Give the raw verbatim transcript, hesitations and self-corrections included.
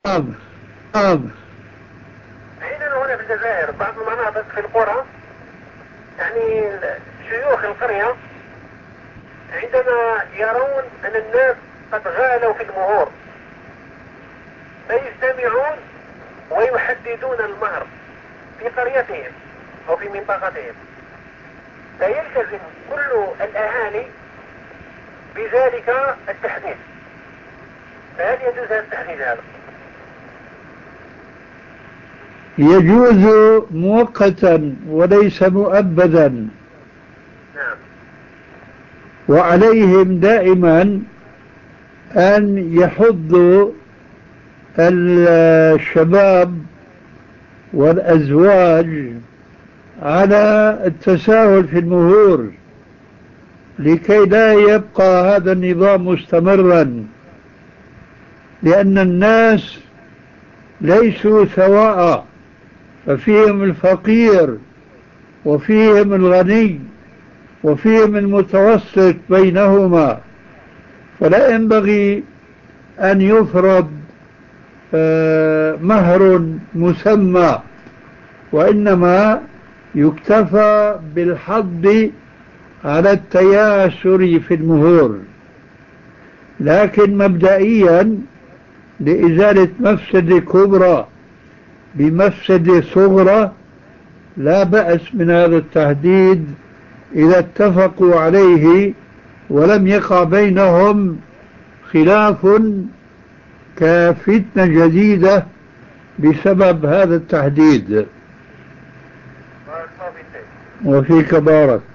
نعم نعم. عندنا هنا في الجزائر بعض المناطق في القرى، يعني شيوخ القرية عندما يرون أن الناس قد غالوا في المهور فيجتمعون ويحددون المهر في قريتهم أو في منطقتهم، فيلتزم كل الأهالي بذلك التحديد. فهل يجوز التحديد هذا؟ يجوز مؤقتا وليس مؤبدا. نعم. وعليهم دائما أن يحضوا الشباب والأزواج على التساهل في المهور لكي لا يبقى هذا النظام مستمرا، لأن الناس ليسوا سواء، ففيهم الفقير وفيهم الغني وفيهم المتوسط بينهما، فلا ينبغي أن يفرض مهر مسمى، وإنما يكتفى بالحض على التياسر في المهور. لكن مبدئيا لإزالة مفسدة كبرى بمفسدة صغرى لا بأس من هذا التهديد إذا اتفقوا عليه ولم يقع بينهم خلاف كفتنة جديدة بسبب هذا التهديد. وفيك بارك.